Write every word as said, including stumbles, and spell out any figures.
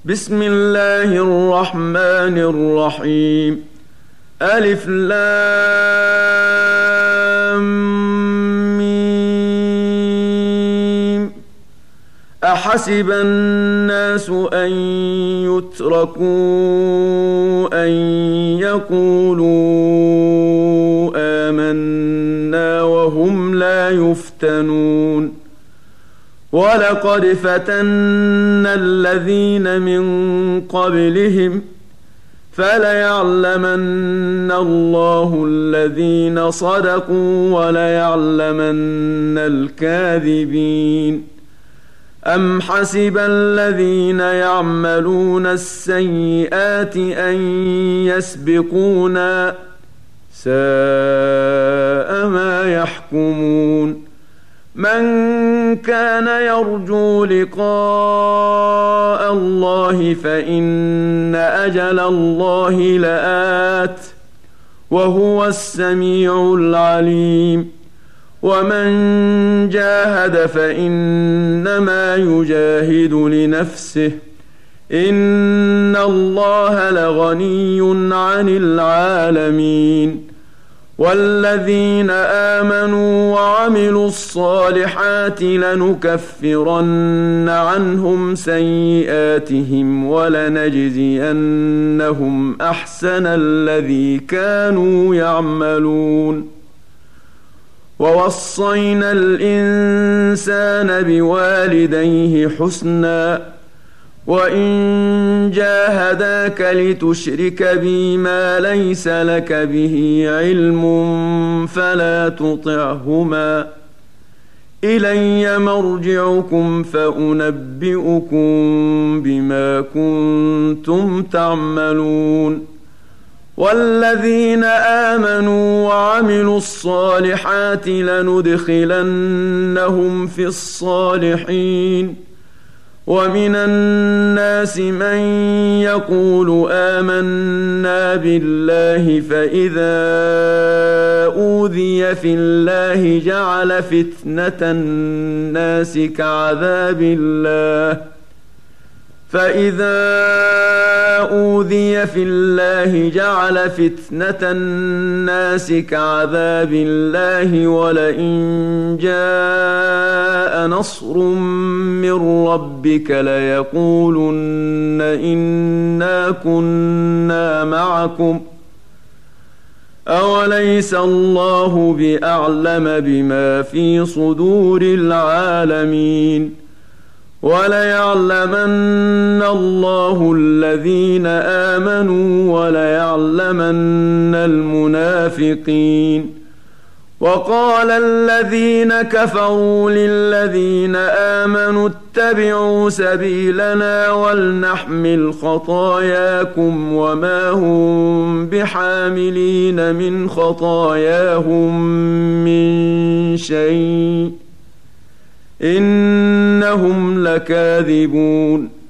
بسم الله الرحمن الرحيم. ألف لام ميم. أحسب الناس أن يتركوا أن يقولوا آمنا وهم لا يفتنون. ولقد فتنا الذين من قبلهم فليعلمن الله الذين صدقوا وليعلمن الكاذبين. أم حسب الذين يعملون السيئات أن يسبقونا ساء ما يحكمون. من كان يرجو لقاء الله فإن أجل الله لآت وهو السميع العليم. ومن جاهد فإنما يجاهد لنفسه إن الله لغني عن العالمين. والذين آمنوا وعملوا الصالحات لنكفرن عنهم سيئاتهم ولنجزينهم أحسن الذي كانوا يعملون. ووصينا الإنسان بوالديه حسنا وإن جاهداك لتشرك بي ما ليس لك به علم فلا تطعهما إلي مرجعكم فأنبئكم بما كنتم تعملون. والذين آمنوا وعملوا الصالحات لندخلنهم في الصالحين. ومن الناس من يقول آمنا بالله فإذا أوذي في الله جعل فتنة الناس كعذاب الله فإذا أوذي في الله جعل فتنة الناس كعذاب الله ولئن جاء نصر من ربك ليقولن إنا كنا معكم أوليس الله بأعلم بما في صدور العالمين. وليعلمن الله الذين آمنوا وليعلمن المنافقين. وقال الذين كفروا للذين آمنوا اتبعوا سبيلنا ولنحمل خطاياكم وما هم بحاملين من خطاياهم من شيء إنهم لكاذبون.